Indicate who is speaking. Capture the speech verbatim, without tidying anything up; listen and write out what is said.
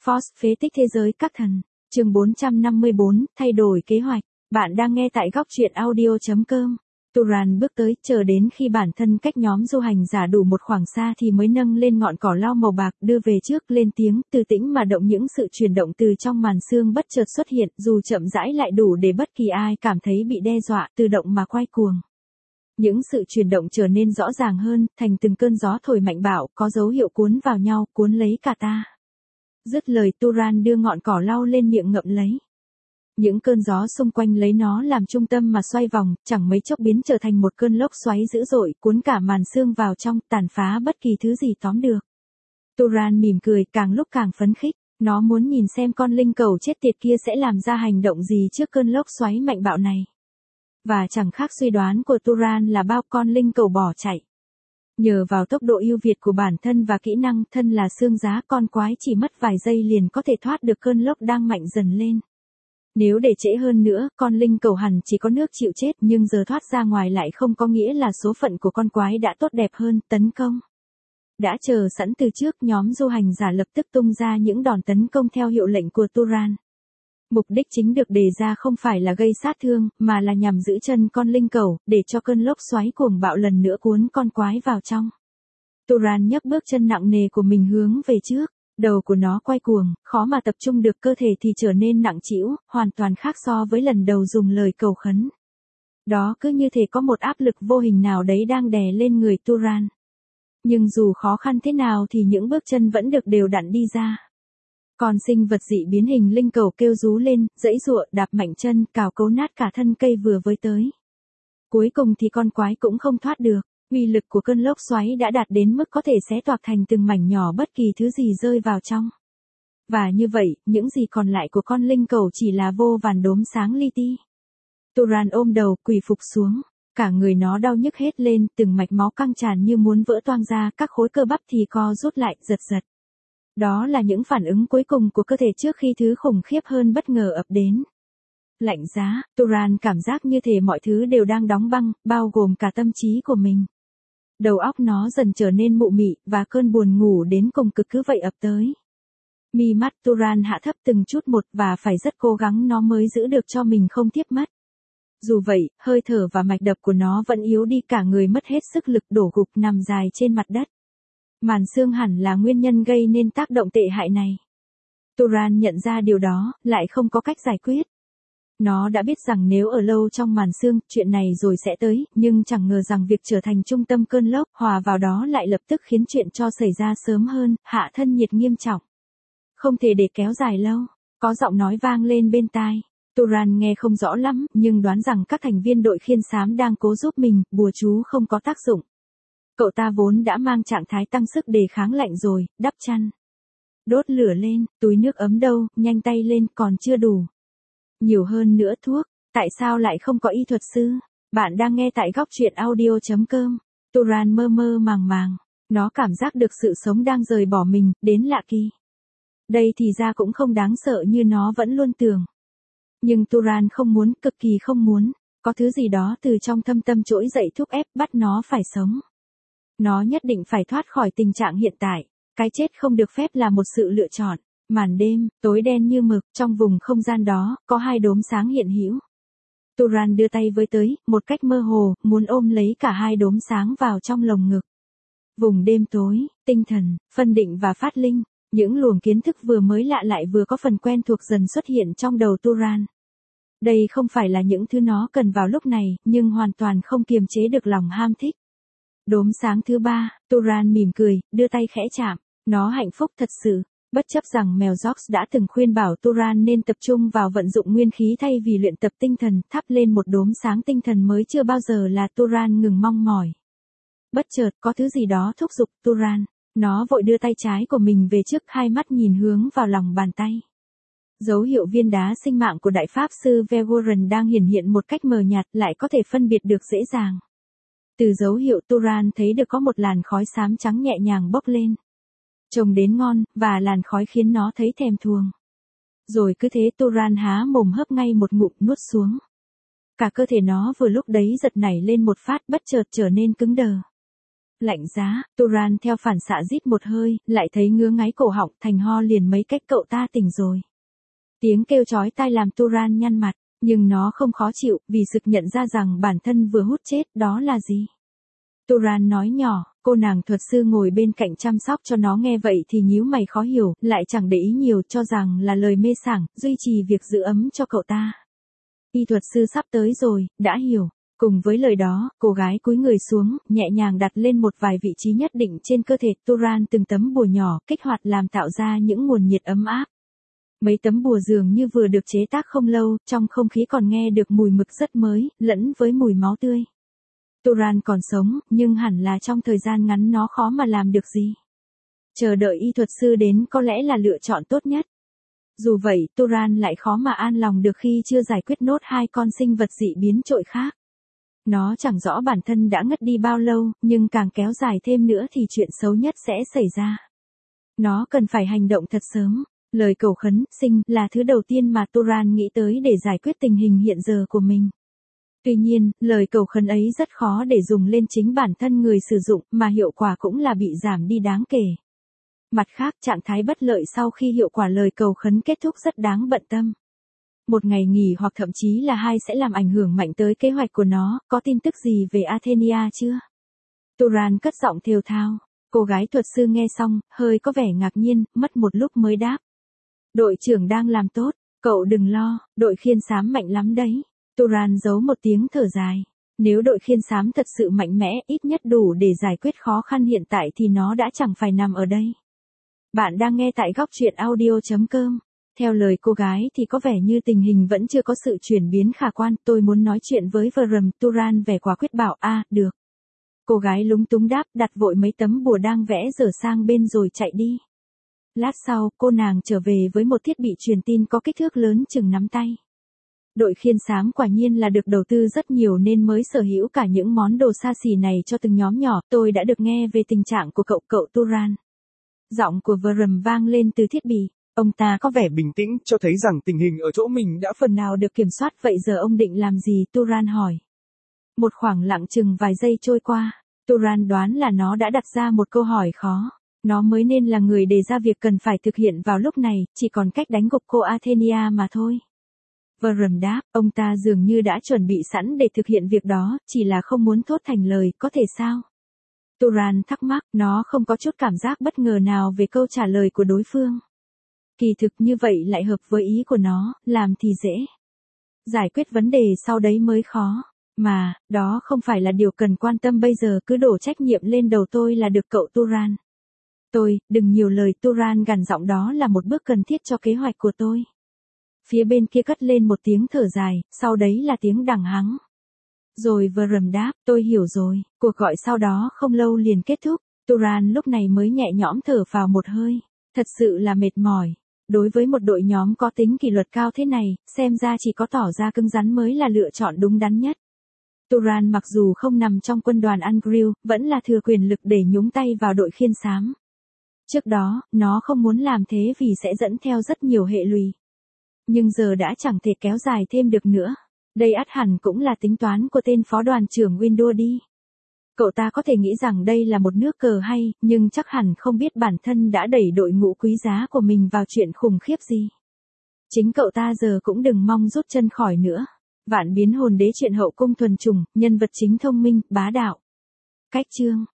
Speaker 1: Force phế tích thế giới các thần. Chương bốn trăm năm mươi bốn, thay đổi kế hoạch. Bạn đang nghe tại góc truyện audio chấm com. Turan bước tới, chờ đến khi bản thân cách nhóm du hành giả đủ một khoảng xa thì mới nâng lên ngọn cỏ lau màu bạc, đưa về trước, lên tiếng, từ tĩnh mà động. Những sự chuyển động từ trong màn sương bất chợt xuất hiện, dù chậm rãi lại đủ để bất kỳ ai cảm thấy bị đe dọa, tự động mà quay cuồng. Những sự chuyển động trở nên rõ ràng hơn, thành từng cơn gió thổi mạnh bạo, có dấu hiệu cuốn vào nhau, cuốn lấy cả ta. Dứt lời, Turan đưa ngọn cỏ lau lên miệng ngậm lấy. Những cơn gió xung quanh lấy nó làm trung tâm mà xoay vòng, chẳng mấy chốc biến trở thành một cơn lốc xoáy dữ dội, cuốn cả màn sương vào trong, tàn phá bất kỳ thứ gì tóm được. Turan mỉm cười, càng lúc càng phấn khích. Nó muốn nhìn xem con linh cầu chết tiệt kia sẽ làm ra hành động gì trước cơn lốc xoáy mạnh bạo này. Và chẳng khác suy đoán của Turan là bao con linh cầu bỏ chạy. Nhờ vào tốc độ ưu việt của bản thân và kỹ năng thân là xương giá, con quái chỉ mất vài giây liền có thể thoát được cơn lốc đang mạnh dần lên. Nếu để trễ hơn nữa, con linh cầu hẳn chỉ có nước chịu chết, nhưng giờ thoát ra ngoài lại không có nghĩa là số phận của con quái đã tốt đẹp hơn. Tấn công. Đã chờ sẵn từ trước, nhóm du hành giả lập tức tung ra những đòn tấn công theo hiệu lệnh của Turan. Mục đích chính được đề ra không phải là gây sát thương, mà là nhằm giữ chân con linh cầu, để cho cơn lốc xoáy cuồng bạo lần nữa cuốn con quái vào trong. Turan nhấc bước chân nặng nề của mình hướng về trước, đầu của nó quay cuồng, khó mà tập trung được, cơ thể thì trở nên nặng trĩu, hoàn toàn khác so với lần đầu dùng lời cầu khấn. Đó cứ như thể có một áp lực vô hình nào đấy đang đè lên người Turan. Nhưng dù khó khăn thế nào thì những bước chân vẫn được đều đặn đi ra. Con sinh vật dị biến hình linh cầu kêu rú lên, giãy giụa, đạp mạnh chân, cào cấu nát cả thân cây vừa với tới. Cuối cùng thì con quái cũng không thoát được, uy lực của cơn lốc xoáy đã đạt đến mức có thể xé toạc thành từng mảnh nhỏ bất kỳ thứ gì rơi vào trong. Và như vậy, những gì còn lại của con linh cầu chỉ là vô vàn đốm sáng li ti. Turan ôm đầu, quỳ phục xuống, cả người nó đau nhức hết lên, từng mạch máu căng tràn như muốn vỡ toang ra, các khối cơ bắp thì co rút lại, giật giật. Đó là những phản ứng cuối cùng của cơ thể trước khi thứ khủng khiếp hơn bất ngờ ập đến. Lạnh giá, Turan cảm giác như thể mọi thứ đều đang đóng băng, bao gồm cả tâm trí của mình. Đầu óc nó dần trở nên mụ mị, và cơn buồn ngủ đến cùng cực cứ vậy ập tới. Mi mắt Turan hạ thấp từng chút một, và phải rất cố gắng nó mới giữ được cho mình không thiếp mất. Dù vậy, hơi thở và mạch đập của nó vẫn yếu đi, cả người mất hết sức lực, đổ gục nằm dài trên mặt đất. Màn sương hẳn là nguyên nhân gây nên tác động tệ hại này. Turan nhận ra điều đó, lại không có cách giải quyết. Nó đã biết rằng nếu ở lâu trong màn sương, chuyện này rồi sẽ tới, nhưng chẳng ngờ rằng việc trở thành trung tâm cơn lốc, hòa vào đó lại lập tức khiến chuyện cho xảy ra sớm hơn, hạ thân nhiệt nghiêm trọng. Không thể để kéo dài lâu, có giọng nói vang lên bên tai. Turan nghe không rõ lắm, nhưng đoán rằng các thành viên đội khiên xám đang cố giúp mình, bùa chú không có tác dụng. Cậu ta vốn đã mang trạng thái tăng sức đề kháng lạnh rồi, đắp chăn. Đốt lửa lên, túi nước ấm đâu, nhanh tay lên, còn chưa đủ. Nhiều hơn nữa thuốc, tại sao lại không có y thuật sư? Bạn đang nghe tại góc truyện audio chấm com. Turan mơ mơ màng màng, nó cảm giác được sự sống đang rời bỏ mình, đến lạ kỳ. Đây thì ra cũng không đáng sợ như nó vẫn luôn tưởng. Nhưng Turan không muốn, cực kỳ không muốn, có thứ gì đó từ trong thâm tâm trỗi dậy thúc ép bắt nó phải sống. Nó nhất định phải thoát khỏi tình trạng hiện tại, cái chết không được phép là một sự lựa chọn. Màn đêm, tối đen như mực, trong vùng không gian đó, có hai đốm sáng hiện hữu. Turan đưa tay với tới, một cách mơ hồ, muốn ôm lấy cả hai đốm sáng vào trong lồng ngực. Vùng đêm tối, tinh thần, phân định và phát linh, những luồng kiến thức vừa mới lạ lại vừa có phần quen thuộc dần xuất hiện trong đầu Turan. Đây không phải là những thứ nó cần vào lúc này, nhưng hoàn toàn không kiềm chế được lòng ham thích. Đốm sáng thứ ba, Turan mỉm cười, đưa tay khẽ chạm, nó hạnh phúc thật sự. Bất chấp rằng mèo George đã từng khuyên bảo Turan nên tập trung vào vận dụng nguyên khí thay vì luyện tập tinh thần, thắp lên một đốm sáng tinh thần mới chưa bao giờ là Turan ngừng mong mỏi. Bất chợt có thứ gì đó thúc giục Turan, nó vội đưa tay trái của mình về trước, hai mắt nhìn hướng vào lòng bàn tay. Dấu hiệu viên đá sinh mạng của đại pháp sư Vegoran đang hiển hiện một cách mờ nhạt, lại có thể phân biệt được dễ dàng. Từ dấu hiệu Turan thấy được có một làn khói xám trắng nhẹ nhàng bốc lên. Trông đến ngon, và làn khói khiến nó thấy thèm thuồng. Rồi cứ thế Turan há mồm hớp ngay một ngụm nuốt xuống. Cả cơ thể nó vừa lúc đấy giật nảy lên một phát, bất chợt trở nên cứng đờ. Lạnh giá, Turan theo phản xạ rít một hơi, lại thấy ngứa ngáy cổ họng, thành ho liền mấy cách cậu ta tỉnh rồi. Tiếng kêu chói tai làm Turan nhăn mặt, nhưng nó không khó chịu, vì sực nhận ra rằng bản thân vừa hút chết, đó là gì? Turan nói nhỏ, cô nàng thuật sư ngồi bên cạnh chăm sóc cho nó nghe vậy thì nhíu mày khó hiểu, lại chẳng để ý nhiều cho rằng là lời mê sảng, duy trì việc giữ ấm cho cậu ta. Y thuật sư sắp tới rồi, đã hiểu. Cùng với lời đó, cô gái cúi người xuống, nhẹ nhàng đặt lên một vài vị trí nhất định trên cơ thể Turan từng tấm bùa nhỏ, kích hoạt làm tạo ra những nguồn nhiệt ấm áp. Mấy tấm bùa dường như vừa được chế tác không lâu, trong không khí còn nghe được mùi mực rất mới, lẫn với mùi máu tươi. Turan còn sống, nhưng hẳn là trong thời gian ngắn nó khó mà làm được gì. Chờ đợi y thuật sư đến có lẽ là lựa chọn tốt nhất. Dù vậy, Turan lại khó mà an lòng được khi chưa giải quyết nốt hai con sinh vật dị biến trội khác. Nó chẳng rõ bản thân đã ngất đi bao lâu, nhưng càng kéo dài thêm nữa thì chuyện xấu nhất sẽ xảy ra. Nó cần phải hành động thật sớm. Lời cầu khấn, sinh, là thứ đầu tiên mà Turan nghĩ tới để giải quyết tình hình hiện giờ của mình. Tuy nhiên, lời cầu khấn ấy rất khó để dùng lên chính bản thân người sử dụng, mà hiệu quả cũng là bị giảm đi đáng kể. Mặt khác, trạng thái bất lợi sau khi hiệu quả lời cầu khấn kết thúc rất đáng bận tâm. Một ngày nghỉ hoặc thậm chí là hai sẽ làm ảnh hưởng mạnh tới kế hoạch của nó, có tin tức gì về Athenia chưa? Turan cất giọng thều thào. Cô gái thuật sư nghe xong, hơi có vẻ ngạc nhiên, mất một lúc mới đáp. Đội trưởng đang làm tốt, cậu đừng lo, đội khiên xám mạnh lắm đấy. Turan giấu một tiếng thở dài. Nếu đội khiên xám thật sự mạnh mẽ, ít nhất đủ để giải quyết khó khăn hiện tại thì nó đã chẳng phải nằm ở đây. Bạn đang nghe tại góc truyện audio chấm com. Theo lời cô gái thì có vẻ như tình hình vẫn chưa có sự chuyển biến khả quan, tôi muốn nói chuyện với Vrum. Turan vẻ quả quyết bảo, a, à, được. Cô gái lúng túng đáp, đặt vội mấy tấm bùa đang vẽ dở sang bên rồi chạy đi. Lát sau, cô nàng trở về với một thiết bị truyền tin có kích thước lớn chừng nắm tay. Đội khiên xám quả nhiên là được đầu tư rất nhiều nên mới sở hữu cả những món đồ xa xỉ này cho từng nhóm nhỏ. Tôi đã được nghe về tình trạng của cậu cậu Turan. Giọng của Vrum vang lên từ thiết bị. Ông ta có vẻ bình tĩnh, cho thấy rằng tình hình ở chỗ mình đã phần nào được kiểm soát. Vậy giờ ông định làm gì? Turan hỏi. Một khoảng lặng chừng vài giây trôi qua. Turan đoán là nó đã đặt ra một câu hỏi khó. Nó mới nên là người đề ra việc cần phải thực hiện vào lúc này, chỉ còn cách đánh gục cô Athenia mà thôi. Vrum đáp, ông ta dường như đã chuẩn bị sẵn để thực hiện việc đó, chỉ là không muốn thốt thành lời, có thể sao? Turan thắc mắc, nó không có chút cảm giác bất ngờ nào về câu trả lời của đối phương. Kỳ thực như vậy lại hợp với ý của nó, làm thì dễ. Giải quyết vấn đề sau đấy mới khó. Mà, đó không phải là điều cần quan tâm bây giờ, cứ đổ trách nhiệm lên đầu tôi là được cậu Turan. Tôi, đừng nhiều lời. Turan gằn giọng, đó là một bước cần thiết cho kế hoạch của tôi. Phía bên kia cất lên một tiếng thở dài, sau đấy là tiếng đằng hắng. Rồi Vrum đáp, tôi hiểu rồi. Cuộc gọi sau đó không lâu liền kết thúc. Turan lúc này mới nhẹ nhõm thở vào một hơi. Thật sự là mệt mỏi. Đối với một đội nhóm có tính kỷ luật cao thế này, xem ra chỉ có tỏ ra cứng rắn mới là lựa chọn đúng đắn nhất. Turan mặc dù không nằm trong quân đoàn Angrill, vẫn là thừa quyền lực để nhúng tay vào đội khiên xám. Trước đó, nó không muốn làm thế vì sẽ dẫn theo rất nhiều hệ lụy. Nhưng giờ đã chẳng thể kéo dài thêm được nữa. Đây ắt hẳn cũng là tính toán của tên phó đoàn trưởng Window đi. Cậu ta có thể nghĩ rằng đây là một nước cờ hay, nhưng chắc hẳn không biết bản thân đã đẩy đội ngũ quý giá của mình vào chuyện khủng khiếp gì. Chính cậu ta giờ cũng đừng mong rút chân khỏi nữa. Vạn biến hồn đế chuyện hậu cung thuần chủng, nhân vật chính thông minh, bá đạo. Cách chương